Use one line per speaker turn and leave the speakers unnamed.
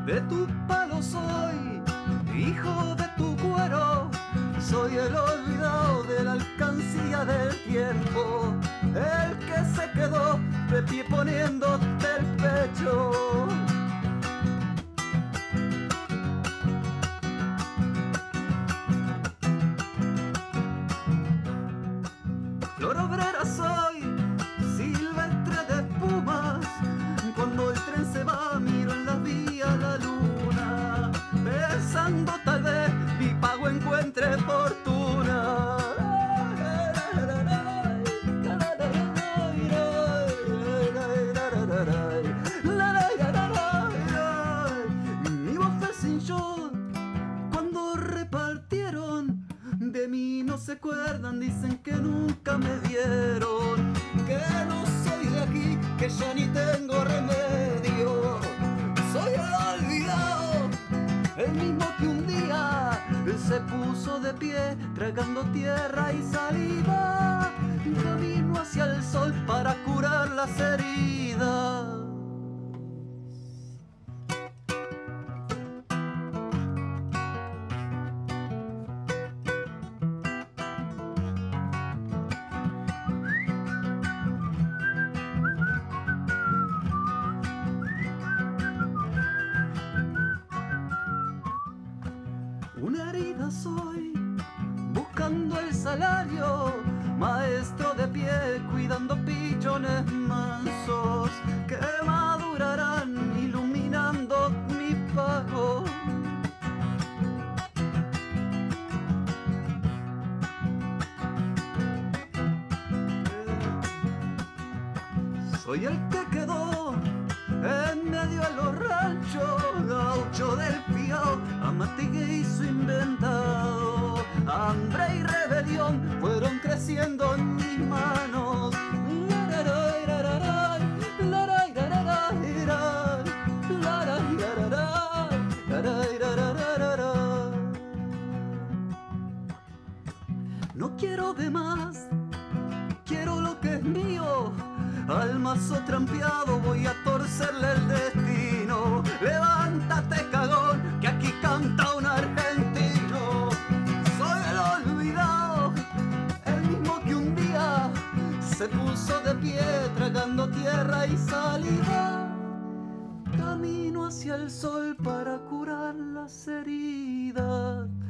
de tu palo soy, hijo de tu cuero, soy el olvidado de la alcancía del tiempo, el que se quedó de pie poniéndote el pecho. Flor obrera soy, silvestre de espumas, cuando el tren se va miro en las vías la luna, pensando tal vez mi pago encuentre fortuna. Mi voz fue sin yo cuando repartieron, de mí no se acuerdan, dicen que nunca me vieron, que no soy de aquí, que ya ni tengo remedio. Soy el olvidado, el mismo que un día se puso de pie, tragando tierra y saliva, camino hacia el sol para curar las heridas. Una herida soy, buscando el salario, maestro de pie, cuidando pichones mansos, que madurarán iluminando mi pago. Soy el que quedó en medio de los ranchos, gaucho del fiao, amatiguizo inventado. Hambre y rebelión fueron creciendo en mis manos. No quiero de más, quiero lo que es mío. Al mazo trampeado voy a torcerle el destino. Levántate, cagón, que aquí canta un argentino. Soy el olvidado, el mismo que un día se puso de pie, tragando tierra y saliva. Camino hacia el sol para curar las heridas.